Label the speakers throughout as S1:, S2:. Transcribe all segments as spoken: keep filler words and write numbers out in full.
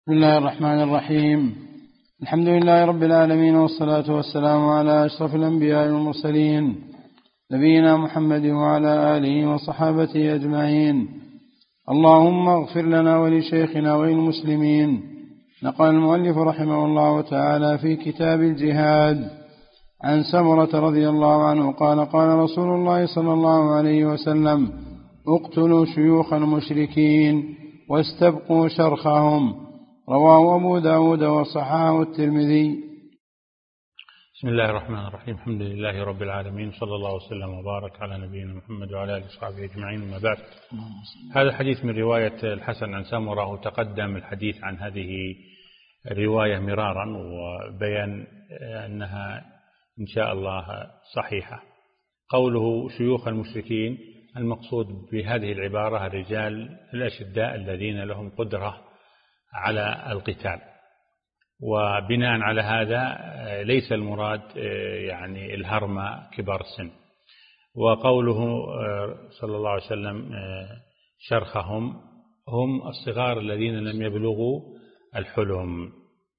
S1: بسم الله الرحمن الرحيم. الحمد لله رب العالمين، والصلاة والسلام على أشرف الأنبياء والمرسلين، نبينا محمد وعلى آله وصحابته أجمعين. اللهم اغفر لنا ولشيخنا وللمسلمين. نقل المؤلف رحمه الله تعالى في كتاب الجهاد عن سمرة رضي الله عنه قال: قال رسول الله صلى الله عليه وسلم: اقتلوا شيوخ المشركين واستبقوا شرخهم. رواه أبو داود وصححه الترمذي.
S2: بسم الله الرحمن الرحيم. الحمد لله رب العالمين، صلى الله وسلم وبارك على نبينا محمد وعلى آله وصحبه أجمعين. وما بعد، هذا الحديث من رواية الحسن عن سمرة، وتقدم الحديث عن هذه الرواية مرارا وبيان أنها إن شاء الله صحيحة. قوله شيوخ المشركين، المقصود بهذه العبارة الرجال الأشداء الذين لهم قدرة على القتال، وبناء على هذا ليس المراد يعني الهرمة كبار السن. وقوله صلى الله عليه وسلم شرخهم، هم الصغار الذين لم يبلغوا الحلم.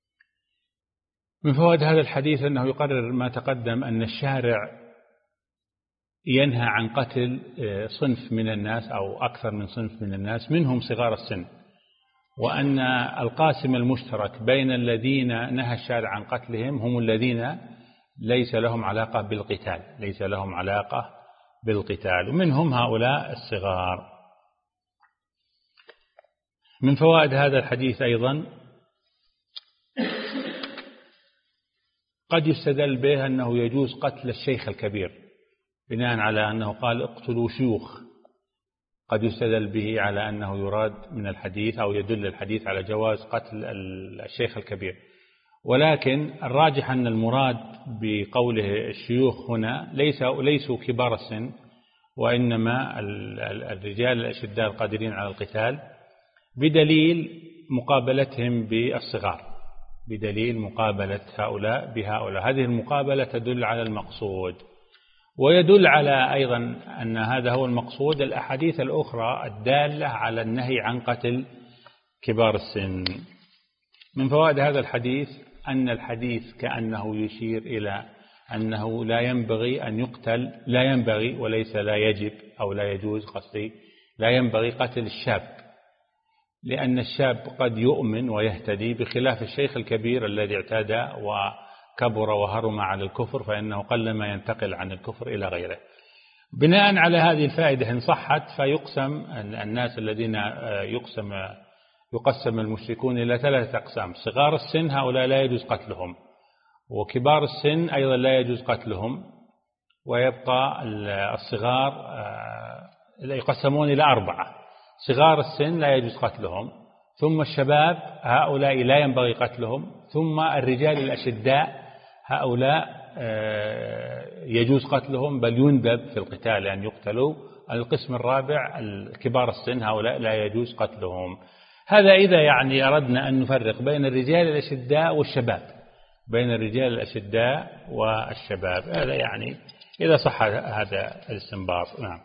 S2: من فوائد هذا الحديث أنه يقرر ما تقدم، أن الشارع ينهى عن قتل صنف من الناس أو أكثر من صنف من الناس، منهم صغار السن، وأن القاسم المشترك بين الذين نهى الشارع عن قتلهم هم الذين ليس لهم علاقة بالقتال ليس لهم علاقة بالقتال ومنهم هؤلاء الصغار. من فوائد هذا الحديث أيضا قد يستدل به أنه يجوز قتل الشيخ الكبير، بناء على أنه قال اقتلوا شيوخ. قد يستدل به على أنه يراد من الحديث أو يدل الحديث على جواز قتل الشيخ الكبير، ولكن الراجح أن المراد بقوله الشيوخ هنا ليس ليسوا كبار السن، وإنما الرجال الأشداء القادرين على القتال، بدليل مقابلتهم بالصغار بدليل مقابلة هؤلاء بهؤلاء. هذه المقابلة تدل على المقصود، ويدل على أيضا أن هذا هو المقصود الأحاديث الأخرى الدالة على النهي عن قتل كبار السن. من فوائد هذا الحديث أن الحديث كأنه يشير إلى أنه لا ينبغي أن يقتل لا ينبغي وليس لا يجب أو لا يجوز قصدي لا ينبغي قتل الشاب، لأن الشاب قد يؤمن ويهتدي، بخلاف الشيخ الكبير الذي اعتاد وكبر وهرم على الكفر، فإنه قلما ينتقل عن الكفر إلى غيره. بناء على هذه الفائدة إن صحت، فيقسم الناس الذين يقسم يقسم المشركون إلى ثلاثة أقسام: صغار السن هؤلاء لا يجوز قتلهم، وكبار السن أيضا لا يجوز قتلهم، ويبقى الصغار يقسمون إلى أربعة: صغار السن لا يجوز قتلهم، ثم الشباب هؤلاء لا ينبغي قتلهم، ثم الرجال الأشداء هؤلاء يجوز قتلهم بل يندب في القتال أن يقتلوا. القسم الرابع كبار السن هؤلاء لا يجوز قتلهم. هذا إذا يعني أردنا أن نفرق بين الرجال الأشداء والشباب بين الرجال الأشداء والشباب هذا يعني إذا صح هذا الاستنباط. نعم.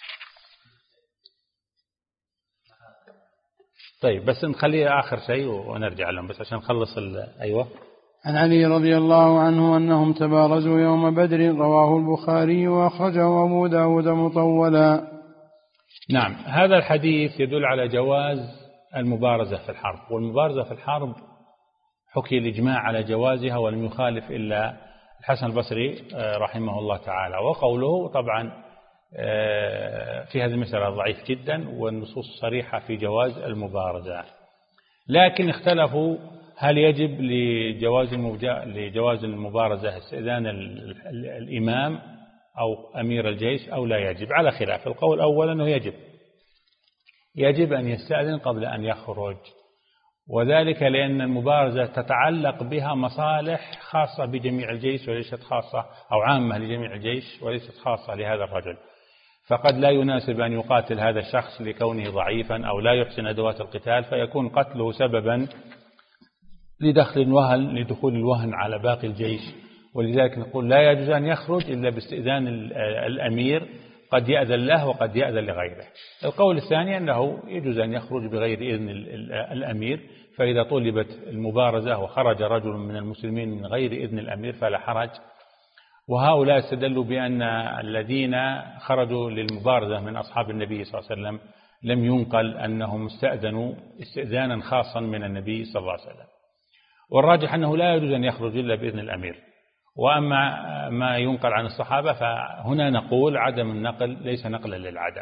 S2: طيب بس نخليه آخر شيء ونرجع لهم بس عشان نخلص. أيوة.
S1: عن علي رضي الله عنه أنهم تبارزوا يوم بدر، رواه البخاري وأخرجه أبو داود مطولا.
S2: نعم، هذا الحديث يدل على جواز المبارزة في الحرب، والمبارزة في الحرب حكي الإجماع على جوازها، ولم يخالف إلا الحسن البصري رحمه الله تعالى. وقوله طبعا في هذه المسألة ضعيف جدا، والنصوص صريحة في جواز المبارزة، لكن اختلفوا هل يجب لجواز لجواز المبارزة استئذان الإمام أو أمير الجيش أو لا يجب، على خلاف. القول الأول أنه يجب يجب أن يستأذن قبل أن يخرج، وذلك لأن المبارزة تتعلق بها مصالح خاصة بجميع الجيش وليست خاصة أو عامة لجميع الجيش وليست خاصة لهذا الرجل، فقد لا يناسب أن يقاتل هذا الشخص لكونه ضعيفا أو لا يحسن أدوات القتال، فيكون قتله سببا لدخل الوهن لدخول الوهن على باقي الجيش. ولذلك نقول لا يجوز أن يخرج إلا باستئذان الأمير قد يأذن له وقد يأذن لغيره. القول الثاني أنه يجوز أن يخرج بغير إذن الأمير، فإذا طلبت المبارزة وخرج رجل من المسلمين من غير إذن الأمير فلا حرج. وهؤلاء استدلوا بأن الذين خرجوا للمبارزة من أصحاب النبي صلى الله عليه وسلم لم ينقل أنهم استأذنوا استئذانا خاصا من النبي صلى الله عليه وسلم، والراجح أنه لا يجوز أن يخرج إلا بإذن الأمير. وأما ما ينقل عن الصحابة فهنا نقول عدم النقل ليس نقلا للعدم،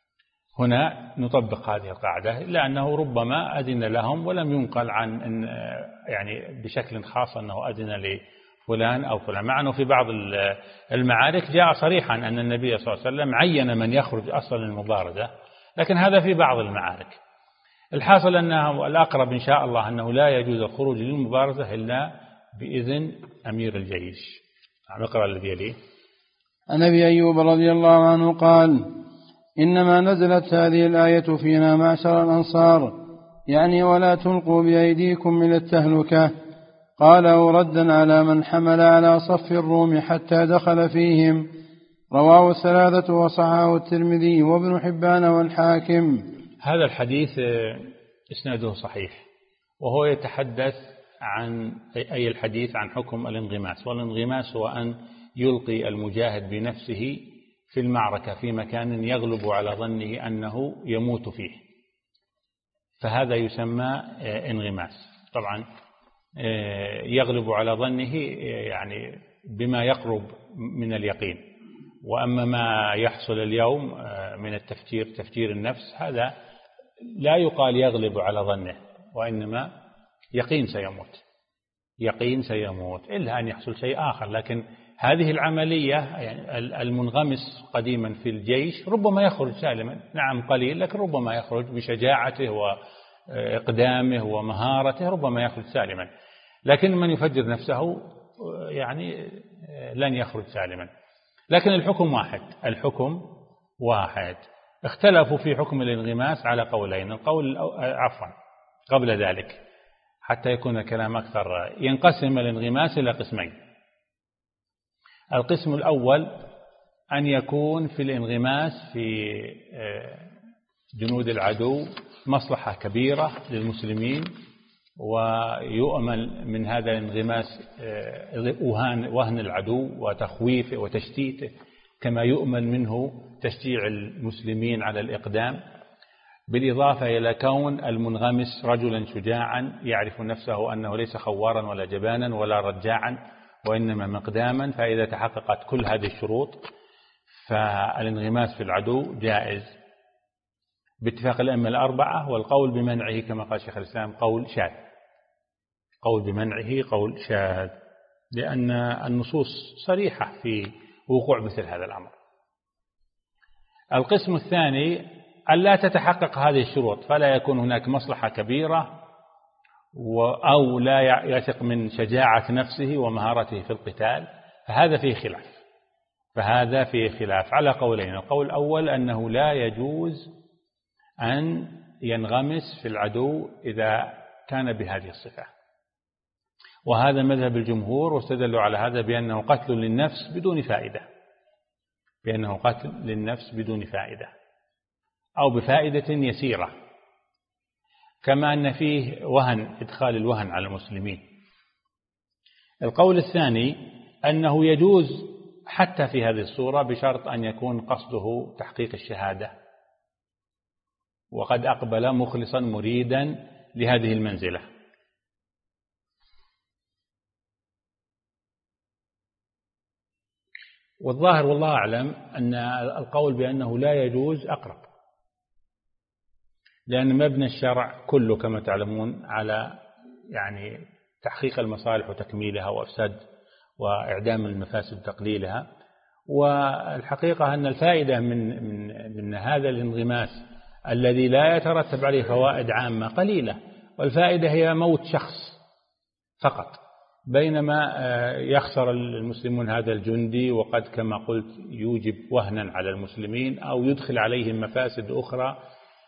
S2: هنا نطبق هذه القاعدة، إلا أنه ربما أذن لهم ولم ينقل عن إن يعني بشكل خاص أنه أذن لفلان أو فلان، مع أنه في بعض المعارك جاء صريحا أن النبي صلى الله عليه وسلم عين من يخرج أصلا المبارزة، لكن هذا في بعض المعارك. الحاصل أنه الأقرب إن شاء الله أنه لا يجوز الخروج للمبارزة إلا بإذن أمير الجيش. نقرأ الذي يليه.
S1: عن أبي أيوب رضي الله عنه قال: إنما نزلت هذه الآية فينا معشر الأنصار، يعني ولا تلقوا بأيديكم إلى التهلكة. قاله ردا على من حمل على صف الروم حتى دخل فيهم. رواه الثلاثة وصححه الترمذي وابن حبان والحاكم.
S2: هذا الحديث إسناده صحيح، وهو يتحدث عن أي الحديث عن حكم الانغماس، والانغماس هو أن يلقي المجاهد بنفسه في المعركة في مكان يغلب على ظنه أنه يموت فيه، فهذا يسمى انغماس. طبعا يغلب على ظنه يعني بما يقرب من اليقين، وأما ما يحصل اليوم من التفكير تفكير النفس هذا لا يقال يغلب على ظنه، وإنما يقين سيموت يقين سيموت إلا أن يحصل شيء آخر. لكن هذه العملية يعني المنغمس قديما في الجيش ربما يخرج سالما، نعم قليل، لكن ربما يخرج بشجاعته وإقدامه ومهارته ربما يخرج سالما، لكن من يفجر نفسه يعني لن يخرج سالما. لكن الحكم واحد الحكم واحد اختلفوا في حكم الانغماس على قولين. القول عفوا قبل ذلك حتى يكون الكلام أكثر، ينقسم الانغماس إلى قسمين. القسم الأول أن يكون في الانغماس في جنود العدو مصلحة كبيرة للمسلمين، ويؤمل من هذا الانغماس وهن العدو وتخويفه وتشتيته، كما يؤمل منه تشجيع المسلمين على الإقدام، بالإضافة إلى كون المنغمس رجلا شجاعا يعرف نفسه أنه ليس خوارا ولا جبانا ولا رجاعا وإنما مقداما. فإذا تحققت كل هذه الشروط فالانغماس في العدو جائز باتفاق الأئمة الأربعة، والقول بمنعه كما قال شيخ الإسلام قول شاذ قول بمنعه قول شاذ لأن النصوص صريحة في وقوع مثل هذا الأمر. القسم الثاني أن لا تتحقق هذه الشروط، فلا يكون هناك مصلحة كبيرة أو لا يثق من شجاعة نفسه ومهارته في القتال، فهذا فيه خلاف فهذا فيه خلاف على قولين. القول الأول أنه لا يجوز أن ينغمس في العدو إذا كان بهذه الصفة، وهذا مذهب الجمهور، واستدلوا على هذا بأنه قتل للنفس بدون فائدة بأنه قتل للنفس بدون فائدة أو بفائدة يسيرة، كما أن فيه وهن إدخال الوهن على المسلمين. القول الثاني أنه يجوز حتى في هذه الصورة بشرط أن يكون قصده تحقيق الشهادة وقد أقبل مخلصا مريدا لهذه المنزلة. والظاهر والله أعلم أن القول بأنه لا يجوز أقرب، لأن مبنى الشرع كله كما تعلمون على يعني تحقيق المصالح وتكميلها وأفساد وإعدام المفاسد وتقليلها. والحقيقة أن الفائدة من, من, من هذا الانغماس الذي لا يترتب عليه فوائد عامة قليلة، والفائدة هي موت شخص فقط، بينما يخسر المسلمون هذا الجندي وقد كما قلت يوجب وهنا على المسلمين أو يدخل عليهم مفاسد أخرى.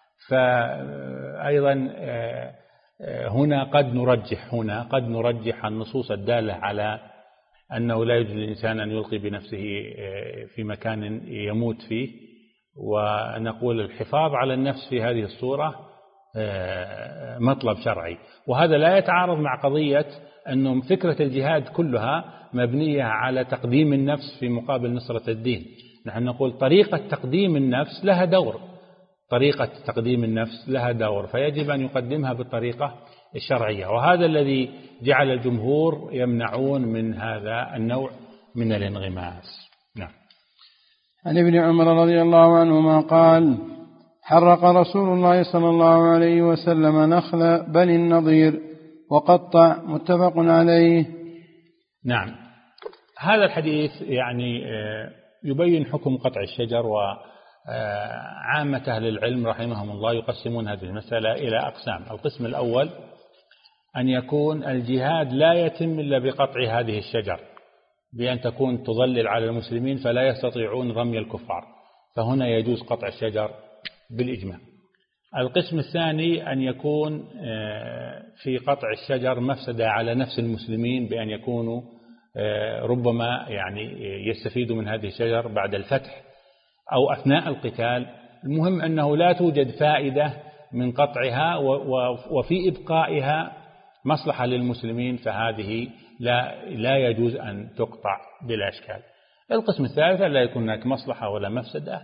S2: فأيضا هنا قد نرجح هنا قد نرجح النصوص الدالة على أنه لا يجوز للإنسان أن يلقي بنفسه في مكان يموت فيه، ونقول الحفاظ على النفس في هذه الصورة مطلب شرعي. وهذا لا يتعارض مع قضية أن فكرة الجهاد كلها مبنية على تقديم النفس في مقابل نصرة الدين. نحن نقول طريقة تقديم النفس لها دور، طريقة تقديم النفس لها دور، فيجب أن يقدمها بالطريقة الشرعية، وهذا الذي جعل الجمهور يمنعون من هذا النوع من الانغماس. نعم.
S1: عن ابن عمر رضي الله عنهما قال: حرق رسول الله صلى الله عليه وسلم نخل بني النضير وقطع، متفق عليه.
S2: نعم، هذا الحديث يعني يبين حكم قطع الشجر، وعامة أهل العلم رحمهم الله يقسمون هذه المسألة إلى أقسام. القسم الأول أن يكون الجهاد لا يتم إلا بقطع هذه الشجر، بأن تكون تظلل على المسلمين فلا يستطيعون رمي الكفار، فهنا يجوز قطع الشجر بالإجماع. القسم الثاني أن يكون في قطع الشجر مفسدة على نفس المسلمين، بأن يكونوا ربما يعني يستفيدوا من هذه الشجر بعد الفتح أو أثناء القتال. المهم أنه لا توجد فائدة من قطعها وفي إبقائها مصلحة للمسلمين، فهذه لا لا يجوز أن تقطع بلا إشكال. القسم الثالث لا يكون هناك مصلحة ولا مفسدة،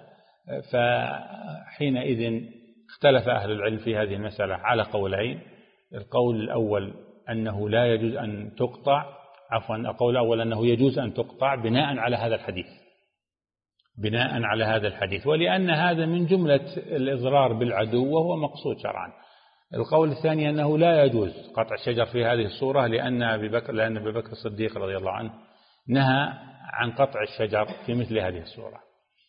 S2: فحينئذ اختلف أهل العلم في هذه المسألة على قولين. القول الأول أنه لا يجوز أن تقطع، عفوا القول الأول أنه يجوز أن تقطع بناء على هذا الحديث، بناء على هذا الحديث، ولأن هذا من جملة الإضرار بالعدو وهو مقصود شرعا. القول الثاني أنه لا يجوز قطع الشجر في هذه الصورة، لأن أبي بكر لأن أبي بكر الصديق رضي الله عنه نهى عن قطع الشجر في مثل هذه الصورة.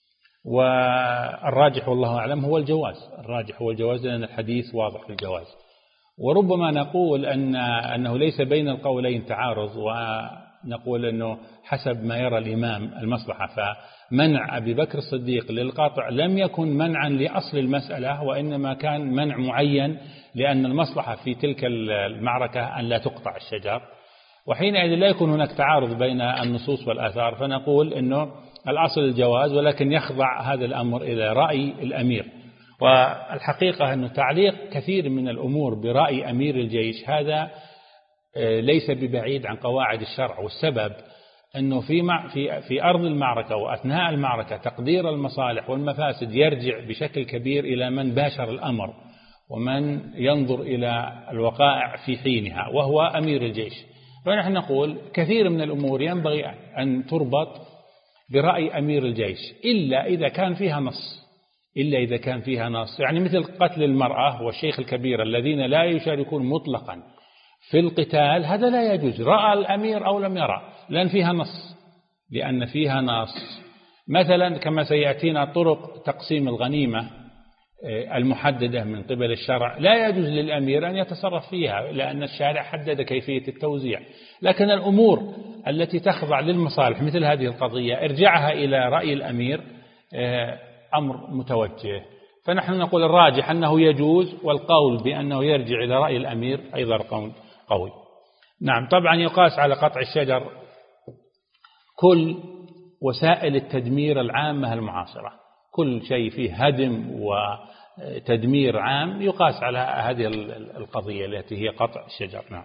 S2: والراجح والله أعلم هو الجواز، الراجح هو الجواز لأن الحديث واضح في الجواز. وربما نقول أن أنه ليس بين القولين تعارض، ونقول أنه حسب ما يرى الإمام المصلحة، فمنع أبي بكر الصديق للقطع لم يكن منعا لأصل المسألة، وإنما كان منع معين لأن المصلحة في تلك المعركة أن لا تقطع الشجر، وحينئذ لا يكون هناك تعارض بين النصوص والآثار، فنقول أنه الأصل الجواز، ولكن يخضع هذا الأمر إلى رأي الأمير. والحقيقة أن تعليق كثير من الأمور برأي أمير الجيش هذا ليس ببعيد عن قواعد الشرع، والسبب أنه في في في أرض المعركة وأثناء المعركة تقدير المصالح والمفاسد يرجع بشكل كبير إلى من باشر الأمر ومن ينظر إلى الوقائع في حينها، وهو أمير الجيش. فنحن نقول كثير من الأمور ينبغي أن تربط برأي أمير الجيش، إلا إذا كان فيها نص، إلا إذا كان فيها نص، يعني مثل قتل المرأة والشيخ الكبير الذين لا يشاركون مطلقا في القتال، هذا لا يجوز، رأى الأمير أو لم يرى، لأن فيها نص، لأن فيها نص. مثلا كما سيأتينا طرق تقسيم الغنيمة المحددة من قبل الشرع لا يجوز للأمير أن يتصرف فيها، لأن الشارع حدد كيفية التوزيع. لكن الأمور التي تخضع للمصالح مثل هذه القضية ارجعها إلى رأي الأمير أمر متوجه. فنحن نقول الراجح أنه يجوز، والقول بأنه يرجع إلى رأي الأمير أيضا قول قوي. نعم، طبعا يقاس على قطع الشجر كل وسائل التدمير العامة المعاصرة، كل شيء فيه هدم وتدمير عام يقاس على هذه القضية التي هي قطع الشجر. نعم.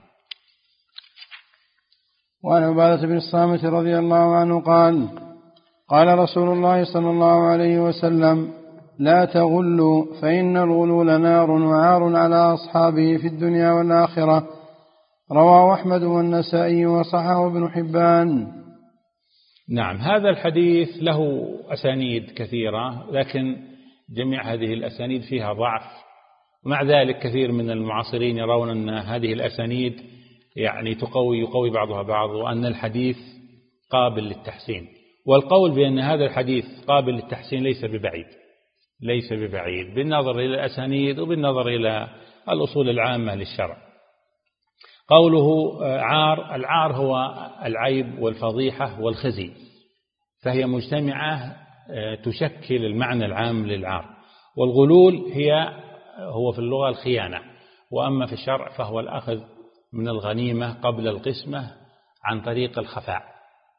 S1: وعن عبادة بن الصامت رضي الله عنه قال: قال رسول الله صلى الله عليه وسلم: لا تغلوا فإن الغلول نار وعار على أصحابه في الدنيا والآخرة. رواه أحمد والنسائي وصححه ابن حبان.
S2: نعم، هذا الحديث له أسانيد كثيرة، لكن جميع هذه الأسانيد فيها ضعف، ومع ذلك كثير من المعاصرين يرون أن هذه الأسانيد يعني تقوي يقوي بعضها بعض، وأن الحديث قابل للتحسين. والقول بأن هذا الحديث قابل للتحسين ليس ببعيد، ليس ببعيد بالنظر إلى الأسانيد وبالنظر إلى الأصول العامة للشرع. قوله عار، العار هو العيب والفضيحة والخزي، فهي مجتمعة تشكل المعنى العام للعار. والغلول هي هو في اللغة الخيانة، وأما في الشرع فهو الأخذ من الغنيمة قبل القسمة عن طريق الخفاء،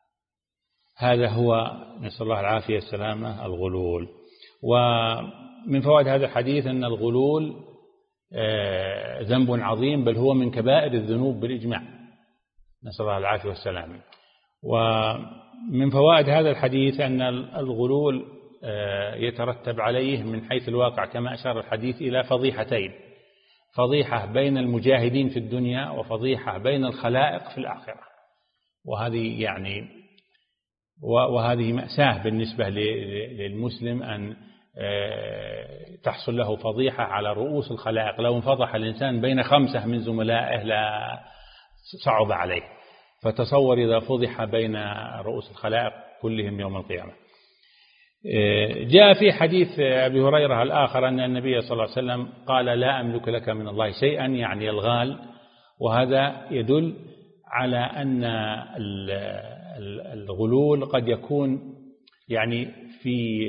S2: هذا هو نسأل الله العافية السلامة الغلول. ومن فوائد هذا الحديث أن الغلول ذنب عظيم، بل هو من كبائر الذنوب بالإجماع، نسأل الله العافية والسلامة. ومن فوائد هذا الحديث أن الغلول يترتب عليه من حيث الواقع كما أشار الحديث إلى فضيحتين: فضيحة بين المجاهدين في الدنيا، وفضيحة بين الخلائق في الآخرة. وهذه يعني وهذه مأساة بالنسبة للمسلم أن تحصل له فضيحة على رؤوس الخلائق. لو انفضح الإنسان بين خمسة من زملائه لا صعب عليه، فتصور إذا فضح بين رؤوس الخلائق كلهم يوم القيامة. جاء في حديث أبي هريرة الآخر أن النبي صلى الله عليه وسلم قال: لا أملك لك من الله شيئا، يعني الغال. وهذا يدل على أن الغلول قد يكون يعني في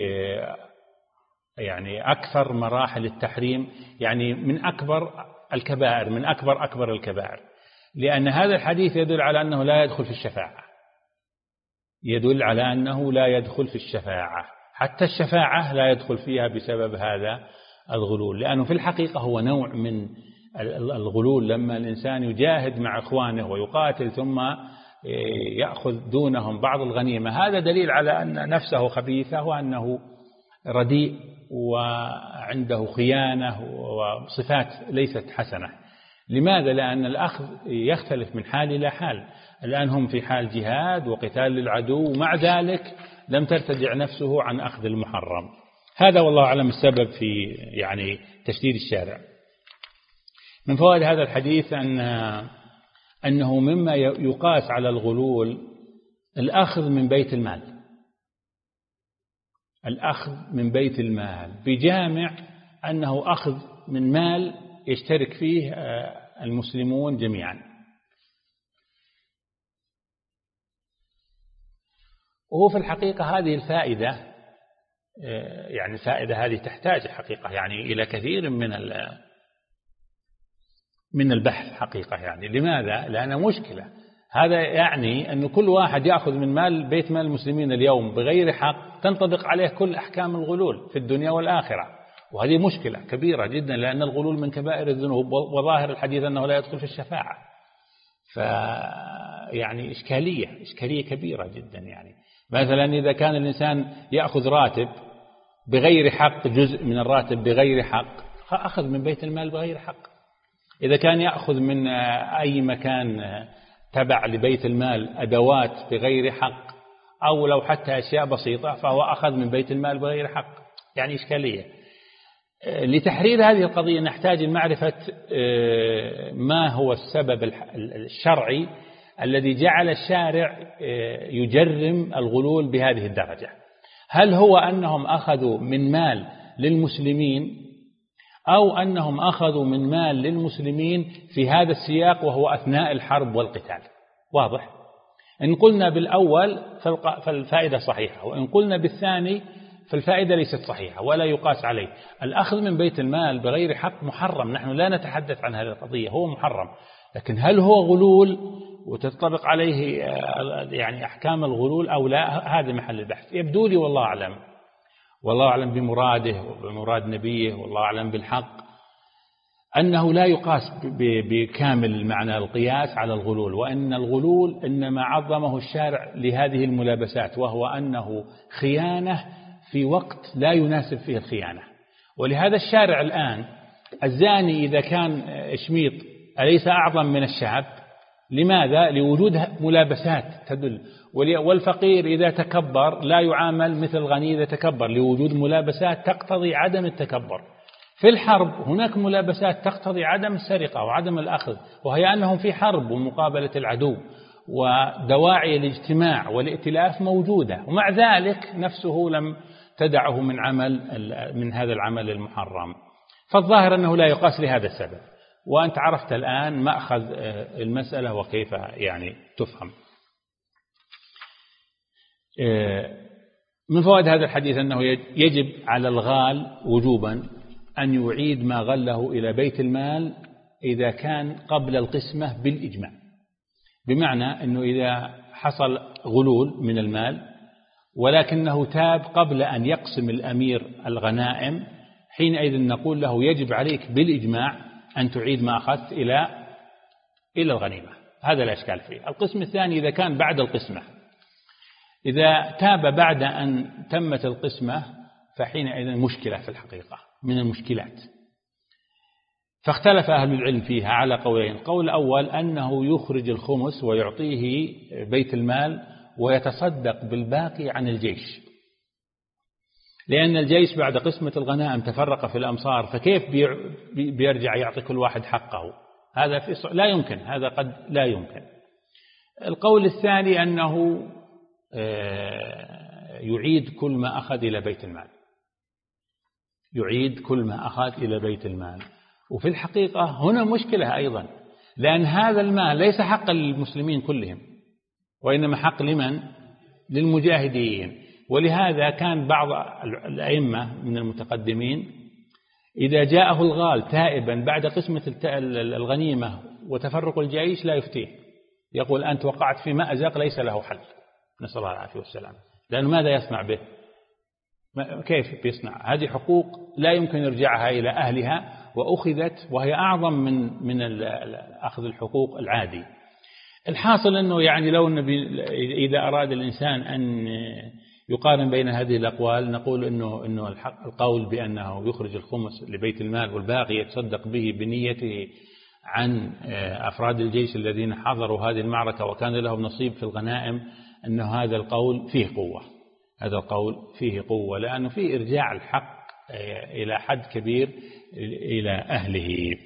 S2: يعني أكثر مراحل التحريم، يعني من أكبر الكبائر، من أكبر أكبر الكبائر، لأن هذا الحديث يدل على أنه لا يدخل في الشفاعة، يدل على أنه لا يدخل في الشفاعة، حتى الشفاعة لا يدخل فيها بسبب هذا الغلول، لأنه في الحقيقة هو نوع من الغلول. لما الإنسان يجاهد مع إخوانه ويقاتل ثم يأخذ دونهم بعض الغنيمة، هذا دليل على أن نفسه خبيثة وأنه رديء وعنده خيانة وصفات ليست حسنة. لماذا؟ لأن الأخذ يختلف من حال إلى حال. الآن هم في حال جهاد وقتال للعدو، ومع ذلك لم ترتدع نفسه عن أخذ المحرم. هذا والله أعلم السبب في يعني تشديد الشارع. من فوائد هذا الحديث أن أنه مما يقاس على الغلول الأخذ من بيت المال، الأخذ من بيت المال بجامع أنه أخذ من مال يشترك فيه المسلمون جميعا. وهو في الحقيقة هذه الفائدة يعني الفائدة هذه تحتاج حقيقة يعني إلى كثير من من البحث حقيقة. يعني لماذا؟ لأنه مشكلة. هذا يعني أن كل واحد يأخذ من مال بيت مال المسلمين اليوم بغير حق تنطبق عليه كل أحكام الغلول في الدنيا والآخرة، وهذه مشكلة كبيرة جدا، لأن الغلول من كبائر الذنوب، وظاهر الحديث أنه لا يدخل في الشفاعة. فيعني إشكالية إشكالية كبيرة جدا. يعني مثلا إذا كان الإنسان يأخذ راتب بغير حق، جزء من الراتب بغير حق، أخذ من بيت المال بغير حق. إذا كان يأخذ من أي مكان تبع لبيت المال أدوات بغير حق، أو لو حتى أشياء بسيطة، فهو أخذ من بيت المال بغير حق. يعني إشكالية. لتحرير هذه القضية نحتاج معرفة ما هو السبب الشرعي الذي جعل الشارع يجرم الغلول بهذه الدرجة. هل هو أنهم أخذوا من مال للمسلمين، أو أنهم أخذوا من مال للمسلمين في هذا السياق وهو أثناء الحرب والقتال؟ واضح؟ إن قلنا بالأول فالفائدة صحيحة، وإن قلنا بالثاني فالفائدة ليست صحيحة ولا يقاس عليه. الأخذ من بيت المال بغير حق محرم، نحن لا نتحدث عن هذه القضية، هو محرم. لكن هل هو غلول وتطبق عليه يعني أحكام الغلول أو لا؟ هذا محل البحث. يبدو لي والله أعلم والله أعلم بمراده وبمراد نبيه والله أعلم بالحق أنه لا يقاس بكامل معنى القياس على الغلول، وأن الغلول إنما عظمه الشارع لهذه الملابسات، وهو أنه خيانة في وقت لا يناسب فيه الخيانة. ولهذا الشارع الآن الزاني إذا كان شميط أليس أعظم من الشعب؟ لماذا؟ لوجود ملابسات تدل. والفقير إذا تكبر لا يعامل مثل الغني إذا تكبر، لوجود ملابسات تقتضي عدم التكبر. في الحرب هناك ملابسات تقتضي عدم السرقة وعدم الأخذ، وهي أنهم في حرب ومقابلة العدو، ودواعي الاجتماع والائتلاف موجودة، ومع ذلك نفسه لم تدعه من عمل من هذا العمل المحرم. فالظاهر أنه لا يقاس لهذا السبب. وأنت عرفت الآن مأخذ المسألة وكيف يعني تفهم. من فوائد هذا الحديث أنه يجب على الغال وجوبا أن يعيد ما غله إلى بيت المال إذا كان قبل القسمة بالإجماع. بمعنى أنه إذا حصل غلول من المال ولكنه تاب قبل أن يقسم الأمير الغنائم، حينئذ نقول له يجب عليك بالإجماع أن تعيد ما أخذت إلى إلى الغنيمة. هذا لا إشكال فيه. القسم الثاني إذا كان بعد القسمة، إذا تاب بعد أن تمت القسمة فحينئذ مشكلة في الحقيقة من المشكلات. فاختلف أهل العلم فيها على قولين. قول أول أنه يخرج الخمس ويعطيه بيت المال ويتصدق بالباقي عن الجيش، لأن الجيش بعد قسمة الغنائم تفرق في الأمصار، فكيف بيرجع يعطي كل واحد حقه؟ هذا في لا يمكن، هذا قد لا يمكن. القول الثاني أنه يعيد كل ما أخذ إلى بيت المال، يعيد كل ما أخذ إلى بيت المال. وفي الحقيقة هنا مشكلة أيضا، لأن هذا المال ليس حقا للمسلمين كلهم، وإنما حق لمن؟ للمجاهدين. ولهذا كان بعض الأئمة من المتقدمين إذا جاءه الغال تائبا بعد قسمة الغنيمة وتفرق الجيش لا يفتيه، يقول أنت وقعت في مأزق ليس له حل، نسأل الله العافية والسلام. لأنه ماذا يصنع به؟ كيف بيصنع؟ هذه حقوق لا يمكن إرجاعها إلى أهلها، وأخذت وهي أعظم من من أخذ الحقوق العادي. الحاصل أنه يعني لو النبي إذا أراد الإنسان أن يقارن بين هذه الأقوال نقول أنه أنه الحق القول بأنه يخرج الخمس لبيت المال والباقي يتصدق به بنيته عن أفراد الجيش الذين حضروا هذه المعركة وكان لهم نصيب في الغنائم، أنه هذا القول فيه قوة، هذا القول فيه قوة، لأنه فيه إرجاع الحق إلى حد كبير إلى أهله.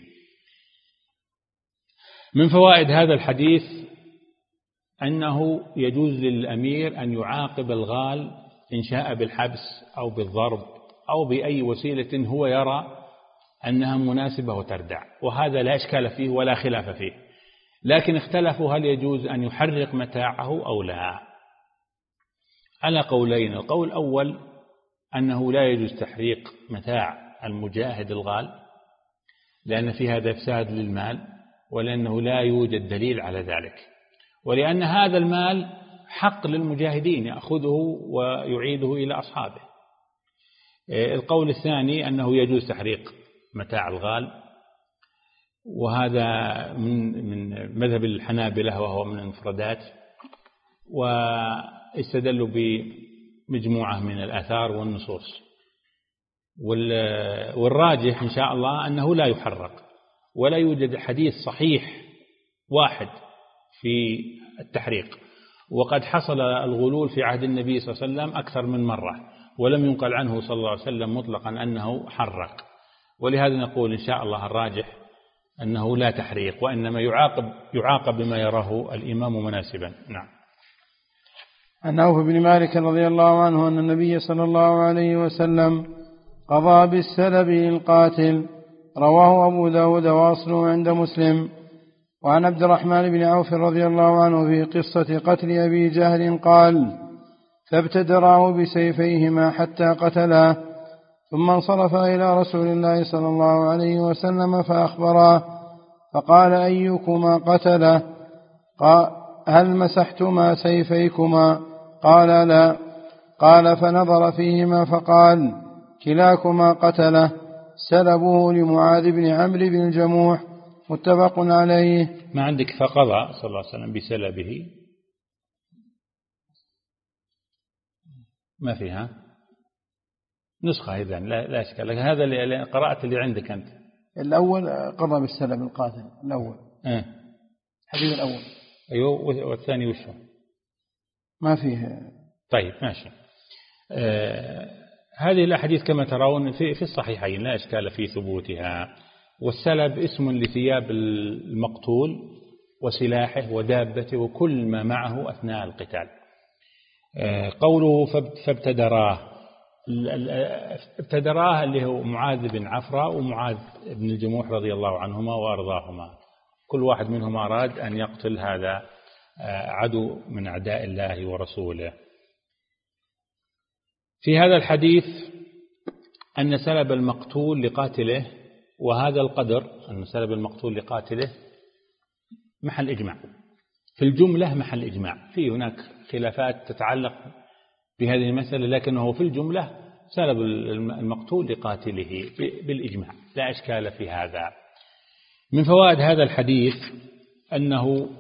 S2: من فوائد هذا الحديث أنه يجوز للأمير أن يعاقب الغال إن شاء بالحبس أو بالضرب أو بأي وسيلة هو يرى أنها مناسبة وتردع، وهذا لا إشكال فيه ولا خلاف فيه. لكن اختلفوا هل يجوز أن يحرق متاعه أو لا، على قولين. القول الأول أنه لا يجوز تحريق متاع المجاهد الغال، لأن في هذا إفساد للمال، ولأنه لا يوجد دليل على ذلك، ولأن هذا المال حق للمجاهدين يأخذه ويعيده إلى أصحابه. القول الثاني أنه يجوز تحريق متاع الغال، وهذا من من مذهب الحنابلة وهو من المفردات، واستدلوا بمجموعة من الآثار والنصوص. والراجح إن شاء الله أنه لا يحرق، ولا يوجد حديث صحيح واحد في التحريق، وقد حصل الغلول في عهد النبي صلى الله عليه وسلم أكثر من مرة، ولم ينقل عنه صلى الله عليه وسلم مطلقا أنه حرق. ولهذا نقول إن شاء الله الراجح أنه لا تحريق، وإنما يعاقب يعاقب بما يراه الإمام مناسبا. نعم.
S1: عن عوف بن مالك رضي الله عنه أن النبي صلى الله عليه وسلم قضى بالسلب للقاتل، رواه أبو داود واصله عند مسلم. وعن عبد الرحمن بن عوف رضي الله عنه في قصة قتل أبي جهل قال: فابتدراه بسيفيهما حتى قتلاه، ثم انصرف إلى رسول الله صلى الله عليه وسلم فأخبراه، فقال: أيكما قتله؟ قال: هل مسحتما سيفيكما؟ قال: لا. قال: فنظر فيهما فقال: كلاكما قتله. سلبوه لمعاذ بن عمرو بن الجموح. متفق عليه.
S2: ما عندك فقضى صلى الله عليه وسلم بسلبه؟ ما فيها نسخة إذن لا, لا أشكال، لكن هذا اللي قرأت اللي عندك أنت.
S1: الأول قضى بالسلب القاتل الأول.
S2: أه.
S1: الحديث الأول.
S2: أيوه. والثاني وشه؟
S1: ما فيه.
S2: طيب ماشي. آه هذه الأحاديث كما ترون في في الصحيحين لا إشكال في ثبوتها. والسلب اسم لثياب المقتول وسلاحه ودابته وكل ما معه أثناء القتال. آه قوله فابتدراه، ابتدراه اللي هو معاذ بن عفراء ومعاذ بن الجموح رضي الله عنهما وأرضاهما، كل واحد منهم أراد أن يقتل هذا عدو من أعداء الله ورسوله. في هذا الحديث أن سلب المقتول لقاتله، وهذا القدر أن سلب المقتول لقاتله محل إجماع في الجملة، محل إجماع. في هناك خلافات تتعلق بهذه المسألة، لكنه في الجملة سلب المقتول لقاتله بالإجماع، لا إشكال في هذا. من فوائد هذا الحديث أنه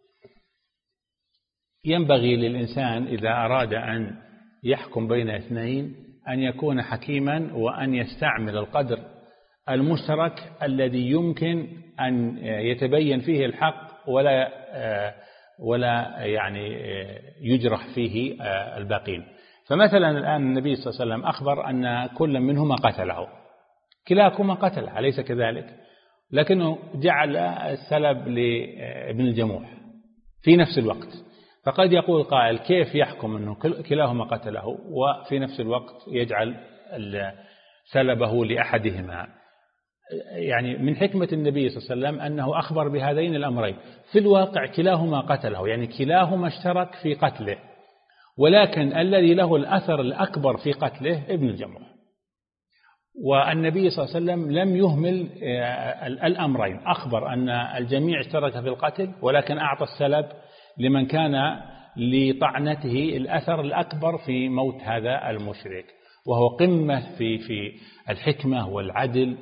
S2: ينبغي للإنسان إذا أراد أن يحكم بين اثنين أن يكون حكيما، وأن يستعمل القدر المشترك الذي يمكن أن يتبين فيه الحق ولا ولا يعني يجرح فيه الباقين. فمثلا الآن النبي صلى الله عليه وسلم أخبر أن كل منهما قتله، كلاكما قتله أليس كذلك؟ لكنه جعل السلب لابن الجموح في نفس الوقت. فقد يقول قائل كيف يحكم أنه كلاهما قتله وفي نفس الوقت يجعل سلبه لأحدهما؟ يعني من حكمة النبي صلى الله عليه وسلم أنه أخبر بهذين الأمرين، في الواقع كلاهما قتله، يعني كلاهما اشترك في قتله، ولكن الذي له الأثر الأكبر في قتله ابن الجموح. والنبي صلى الله عليه وسلم لم يهمل الأمرين، أخبر أن الجميع اشترك في القتل، ولكن أعطى السلب لمن كان لطعنته الأثر الأكبر في موت هذا المشرك، وهو قمة في في الحكمة والعدل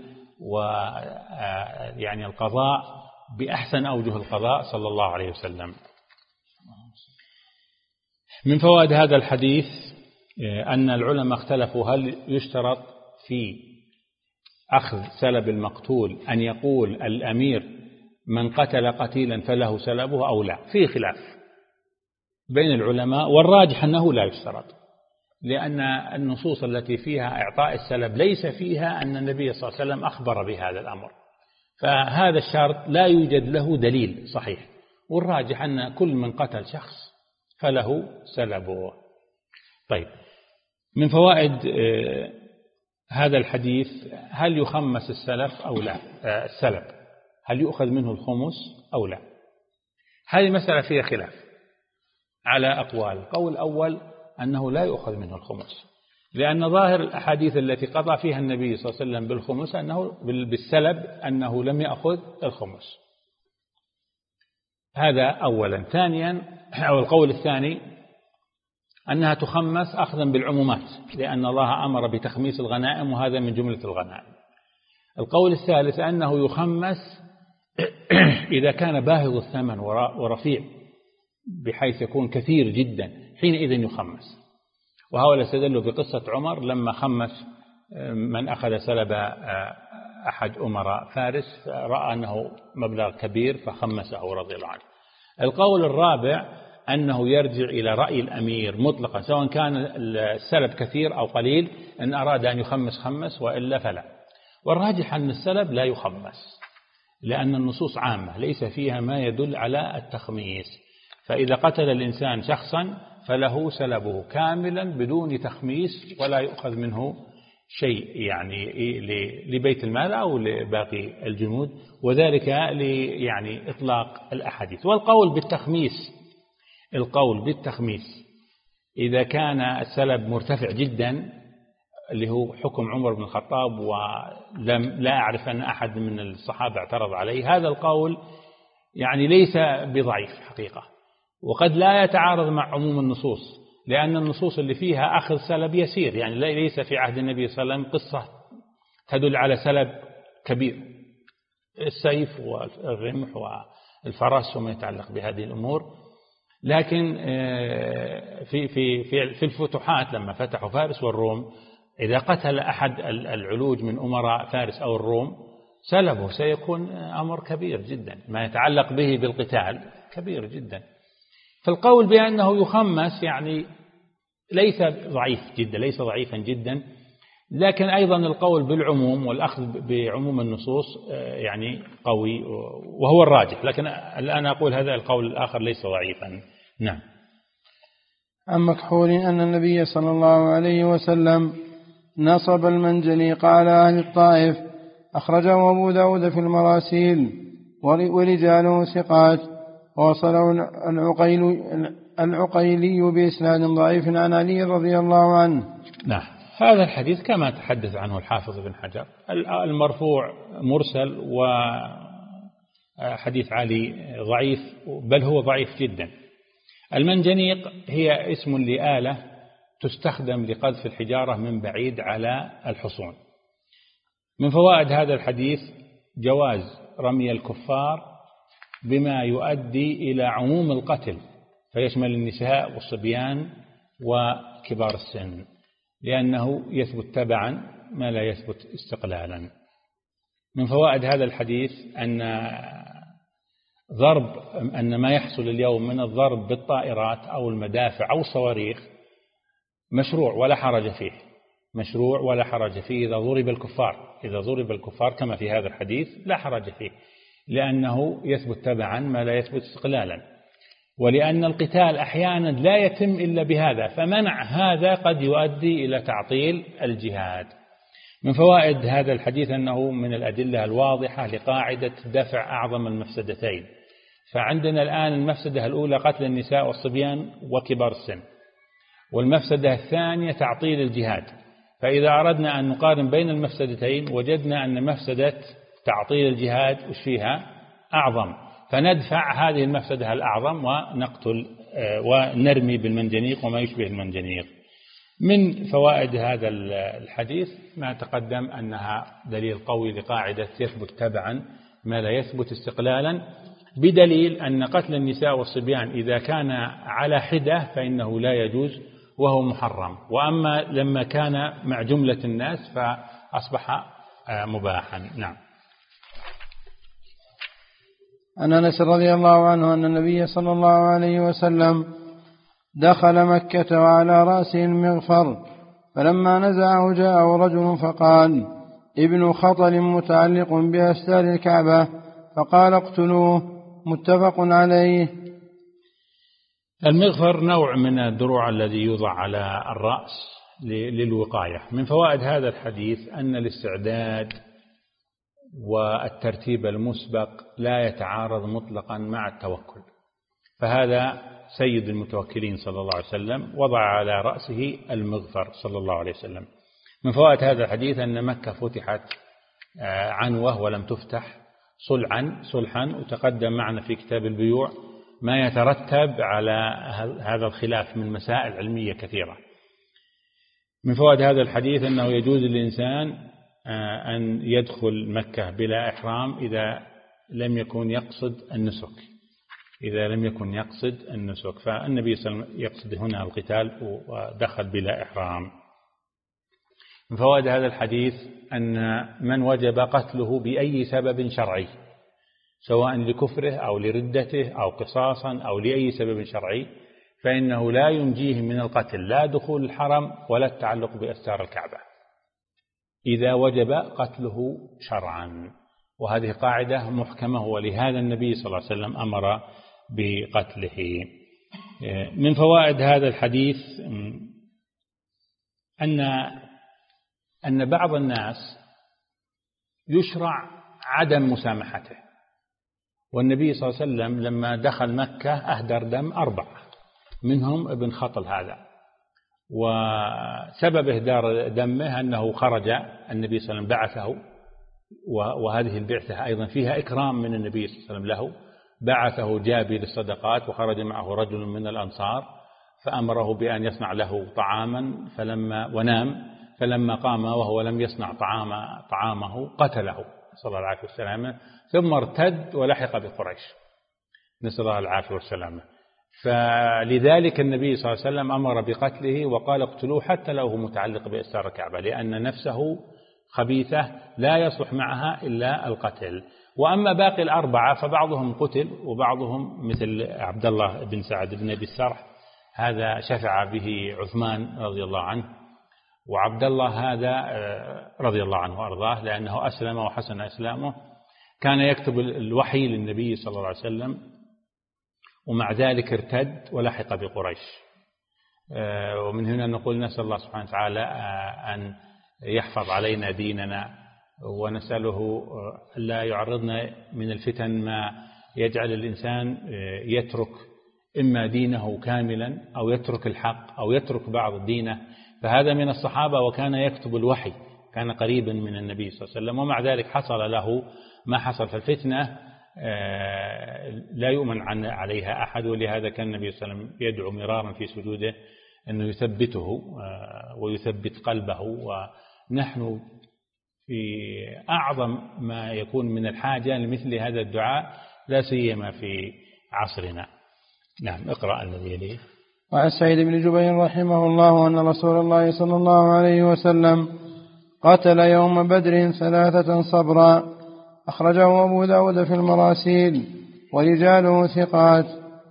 S2: ويعني القضاء بأحسن أوجه القضاء صلى الله عليه وسلم. من فوائد هذا الحديث أن العلماء اختلفوا هل يشترط في أخذ سلب المقتول أن يقول الأمير من قتل قتيلا فله سلبه أو لا، في خلاف بين العلماء، والراجح أنه لا يشترط، لأن النصوص التي فيها إعطاء السلب ليس فيها أن النبي صلى الله عليه وسلم أخبر بهذا الأمر، فهذا الشرط لا يوجد له دليل صحيح، والراجح أن كل من قتل شخص فله سلبه. طيب، من فوائد هذا الحديث هل يخمس السلف أو لا؟ السلب هل يؤخذ منه الخمس أو لا؟ هذه مسألة فيها خلاف على أقوال. القول الأول أنه لا يؤخذ منه الخمس، لأن ظاهر الأحاديث التي قضى فيها النبي صلى الله عليه وسلم بالخمس أنه بالسلب أنه لم يأخذ الخمس، هذا أولا. ثانيا، أو القول الثاني أنها تخمس أخذا بالعمومات، لأن الله أمر بتخميس الغنائم وهذا من جملة الغنائم. القول الثالث أنه يخمس إذا كان باهظ الثمن ورفيع بحيث يكون كثير جدا، حينئذ يخمس. وهؤلاء استدلوا بقصة عمر لما خمس من أخذ سلب أحد أمراء فارس، رأى أنه مبلغ كبير فخمسه رضي الله عنه. القول الرابع أنه يرجع إلى رأي الأمير مطلقا، سواء كان السلب كثير أو قليل، إن أراد أن يخمس خمس وإلا فلا. والراجح أن السلب لا يخمس، لأن النصوص عامة ليس فيها ما يدل على التخميس. فإذا قتل الإنسان شخصا فله سلبه كاملا بدون تخميس، ولا يؤخذ منه شيء يعني لبيت المال أو لباقي الجنود، وذلك يعني إطلاق الأحاديث. والقول بالتخميس القول بالتخميس إذا كان السلب مرتفع جدا، اللي هو حكم عمر بن الخطاب، ولم لا أعرف أن أحد من الصحابة اعترض عليه، هذا القول يعني ليس بضعيف حقيقة، وقد لا يتعارض مع عموم النصوص، لأن النصوص اللي فيها أخذ سلب يسير، يعني ليس في عهد النبي صلى الله عليه وسلم قصة تدل على سلب كبير، السيف والرمح والفرس وما يتعلق بهذه الأمور. لكن في في في في الفتوحات لما فتحوا فارس والروم، إذا قتل أحد العلوج من أمراء فارس أو الروم سلبه سيكون أمر كبير جدا، ما يتعلق به بالقتال كبير جدا. فالقول بأنه يخمس يعني ليس ضعيف جدا، ليس ضعيفا جدا، لكن أيضا القول بالعموم والأخذ بعموم النصوص يعني قوي وهو الراجح. لكن الآن أقول هذا القول الآخر ليس ضعيفا. نعم.
S1: عن مكحول أن النبي صلى الله عليه وسلم نصب المنجنيق على أهل الطائف، أخرجه أبو داود في المراسيل ورجاله ثقات، ووصله العقيل العقيلي بإسناد ضعيف عن علي رضي الله عنه.
S2: نعم، هذا الحديث كما تحدث عنه الحافظ بن حجر، المرفوع مرسل، وحديث علي ضعيف، بل هو ضعيف جدا. المنجنيق هي اسم لآلة تستخدم لقذف الحجارة من بعيد على الحصون. من فوائد هذا الحديث جواز رمي الكفار بما يؤدي إلى عموم القتل، فيشمل النساء والصبيان وكبار السن، لأنه يثبت تبعا ما لا يثبت استقلالا. من فوائد هذا الحديث أن ضرب أن ما يحصل اليوم من الضرب بالطائرات أو المدافع أو الصواريخ مشروع ولا حرج فيه، مشروع ولا حرج فيه إذا ضرب الكفار، إذا ضرب الكفار كما في هذا الحديث لا حرج فيه، لأنه يثبت تبعا ما لا يثبت استقلالا، ولأن القتال أحيانا لا يتم إلا بهذا، فمنع هذا قد يؤدي إلى تعطيل الجهاد. من فوائد هذا الحديث أنه من الأدلة الواضحة لقاعدة دفع أعظم المفسدتين. فعندنا الآن المفسدة الأولى قتل النساء والصبيان وكبار السن، والمفسدة الثانية تعطيل الجهاد. فإذا أردنا أن نقارن بين المفسدتين وجدنا أن مفسدة تعطيل الجهاد وش فيها أعظم، فندفع هذه المفسدة الأعظم ونقتل ونرمي بالمنجنيق وما يشبه المنجنيق. من فوائد هذا الحديث ما تقدم أنها دليل قوي لقاعدة يثبت تبعا ما لا يثبت استقلالا، بدليل أن قتل النساء والصبيان إذا كان على حدة فإنه لا يجوز وهو محرم، وأما لما كان مع جملة الناس فأصبح مباحا. نعم.
S1: عن أنس رضي الله عنه أن النبي صلى الله عليه وسلم دخل مكة وعلى رأسه المغفر، فلما نزعه جاءه رجل فقال: ابن خطل متعلق بأستار الكعبة، فقال: اقتلوه. متفق عليه.
S2: المغفر نوع من الدروع الذي يوضع على الرأس للوقاية. من فوائد هذا الحديث أن الاستعداد والترتيب المسبق لا يتعارض مطلقا مع التوكل، فهذا سيد المتوكلين صلى الله عليه وسلم وضع على رأسه المغفر صلى الله عليه وسلم. من فوائد هذا الحديث أن مكة فتحت عنوة ولم تفتح صلحا صلحا وتقدم معنا في كتاب البيوع ما يترتب على هذا الخلاف من مسائل علمية كثيرة. من فوائد هذا الحديث أنه يجوز للإنسان أن يدخل مكة بلا إحرام إذا لم يكن يقصد النسك، إذا لم يكن يقصد النسك، فالنبي صلى الله عليه وسلم يقصد هنا القتال ودخل بلا إحرام. من فوائد هذا الحديث أن من وجب قتله بأي سبب شرعي، سواء لكفره أو لردته أو قصاصا أو لأي سبب شرعي، فإنه لا ينجيه من القتل لا دخول الحرم ولا التعلق بأستار الكعبة إذا وجب قتله شرعا، وهذه قاعدة محكمة، ولهذا النبي صلى الله عليه وسلم أمر بقتله. من فوائد هذا الحديث أن أن بعض الناس يشرع عدم مسامحته، والنبي صلى الله عليه وسلم لما دخل مكة أهدر دم أربعة منهم ابن خطل هذا، وسبب إهدار دمه أنه خرج النبي صلى الله عليه وسلم بعثه، وهذه البعثة أيضا فيها إكرام من النبي صلى الله عليه وسلم له، بعثه جابي للصدقات وخرج معه رجل من الأنصار فأمره بأن يصنع له طعاما فلما ونام، فلما قام وهو لم يصنع طعام طعامه قتله صلى الله عليه وسلم، ثم ارتد ولحق بقريش نسأل الله العافية والسلامة. فلذلك النبي صلى الله عليه وسلم أمر بقتله وقال: اقتلوه حتى لو هو متعلق بأستار الكعبة، لأن نفسه خبيثة لا يصلح معها إلا القتل. وأما باقي الأربعة فبعضهم قتل وبعضهم مثل عبد الله بن سعد بن أبي السرح، هذا شفع به عثمان رضي الله عنه، وعبد الله هذا رضي الله عنه وأرضاه لأنه أسلم وحسن إسلامه، كان يكتب الوحي للنبي صلى الله عليه وسلم ومع ذلك ارتد ولحق بقريش. ومن هنا نقول نسأل الله سبحانه وتعالى أن يحفظ علينا ديننا، ونسأله لا يعرضنا من الفتن ما يجعل الإنسان يترك إما دينه كاملا أو يترك الحق أو يترك بعض دينه. فهذا من الصحابة وكان يكتب الوحي، كان قريبا من النبي صلى الله عليه وسلم، ومع ذلك حصل له ما حصل. فالفتنة لا يؤمن عن عليها أحد، ولهذا كان النبي صلى الله عليه وسلم يدعو مرارا في سجوده أنه يثبته ويثبت قلبه. ونحن في أعظم ما يكون من الحاجة لمثل هذا الدعاء، لا سيما في عصرنا. نعم، اقرأ الذي يليه.
S1: وعن سعيد بن جبير رحمه الله أن رسول الله صلى الله عليه وسلم قتل يوم بدر ثلاثة صبرا، أخرجه أبو داود في المراسيل ورجاله ثقات.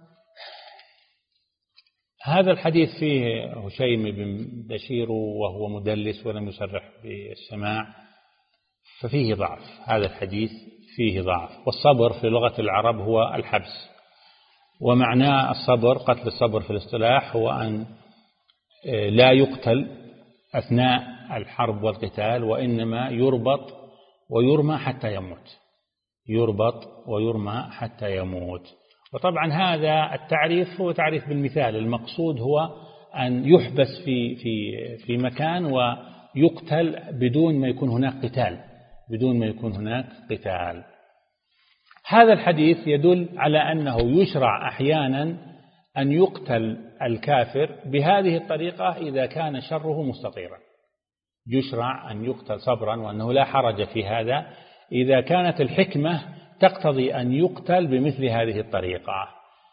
S2: هذا الحديث فيه هشيم بن بشير وهو مدلس ولم يصرح بالسماع، ففيه ضعف. هذا الحديث فيه ضعف. والصبر في لغة العرب هو الحبس، ومعناه الصبر، قتل الصبر في الاصطلاح هو أن لا يقتل أثناء الحرب والقتال، وإنما يربط ويرمى حتى يموت، يربط ويرمى حتى يموت. وطبعا هذا التعريف هو تعريف بالمثال، المقصود هو أن يحبس في في في مكان ويقتل بدون ما يكون هناك قتال، بدون ما يكون هناك قتال. هذا الحديث يدل على أنه يشرع أحيانا أن يقتل الكافر بهذه الطريقة إذا كان شره مستطيرا، يشرع أن يقتل صبرا، وأنه لا حرج في هذا إذا كانت الحكمة تقتضي أن يقتل بمثل هذه الطريقة.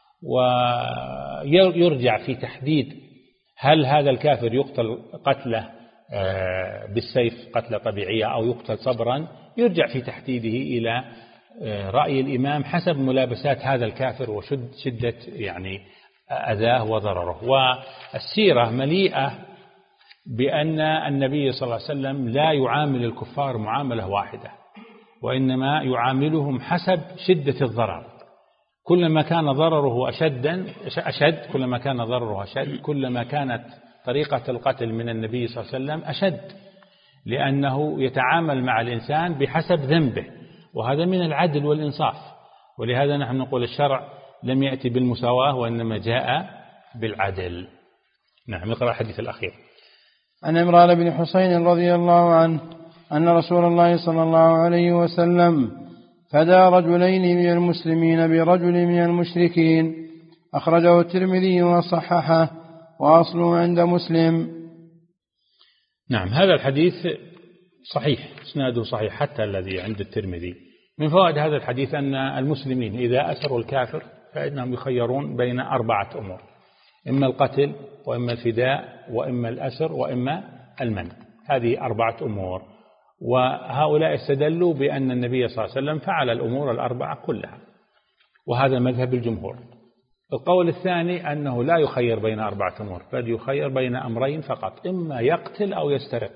S2: ويرجع في تحديد هل هذا الكافر يقتل قتله بالسيف قتلة طبيعية أو يقتل صبرا، يرجع في تحديده إلى رأي الإمام حسب ملابسات هذا الكافر وشدة يعني أذاه وضرره. والسيرة مليئة بأن النبي صلى الله عليه وسلم لا يعامل الكفار معاملة واحدة، وإنما يعاملهم حسب شدة الضرر. كلما كان ضرره أشد أشد كلما كان ضرره أشد كلما كانت طريقة القتل من النبي صلى الله عليه وسلم أشد، لأنه يتعامل مع الإنسان بحسب ذنبه، وهذا من العدل والإنصاف. ولهذا نحن نقول الشرع لم يأتي بالمساواة وإنما جاء بالعدل. نعم، اقرأ الحديث الأخير.
S1: عن عمران بن حسين رضي الله عنه أن رسول الله صلى الله عليه وسلم فدى رجلين من المسلمين برجل من المشركين، أخرجه الترمذي وصححه وأصله عند مسلم.
S2: نعم، هذا الحديث صحيح، اسناده صحيح حتى الذي عند الترمذي. من فوائد هذا الحديث أن المسلمين إذا أسروا الكافر فإنهم يخيرون بين أربعة أمور: إما القتل، وإما الفداء، وإما الأسر، وإما المنع. هذه أربعة أمور، وهؤلاء استدلوا بأن النبي صلى الله عليه وسلم فعل الأمور الأربعة كلها، وهذا مذهب الجمهور. القول الثاني أنه لا يخير بين أربعة أمور، بل يخير بين أمرين فقط: إما يقتل أو يسترق،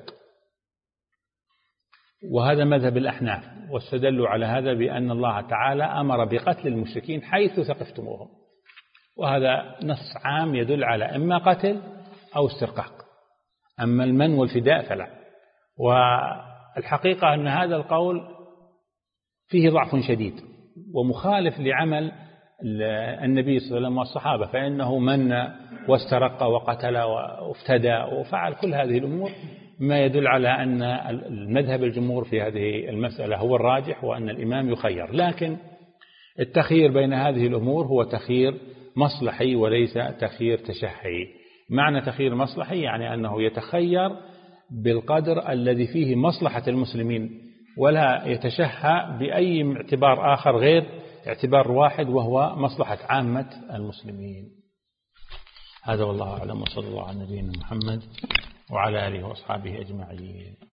S2: وهذا مذهب الأحناف، واستدلوا على هذا بأن الله تعالى أمر بقتل المشركين حيث ثقفتموهم، وهذا نص عام يدل على إما قتل أو استرقاق. أما المن والفداء فلا. والحقيقة أن هذا القول فيه ضعف شديد ومخالف لعمل النبي صلى الله عليه وسلم والصحابة، فإنه من واسترق وقتل وافتدى وفعل كل هذه الأمور، ما يدل على أن المذهب الجمهور في هذه المسألة هو الراجح، وأن الإمام يخير. لكن التخيير بين هذه الأمور هو تخيير مصلحي وليس تخيير تشهي. معنى تخيير مصلحي يعني أنه يتخير بالقدر الذي فيه مصلحة المسلمين، ولا يتشهى بأي اعتبار آخر غير اعتبار واحد وهو مصلحة عامة المسلمين. هذا والله أعلم، وصلى الله على نبينا محمد وعلى آله وأصحابه أجمعين.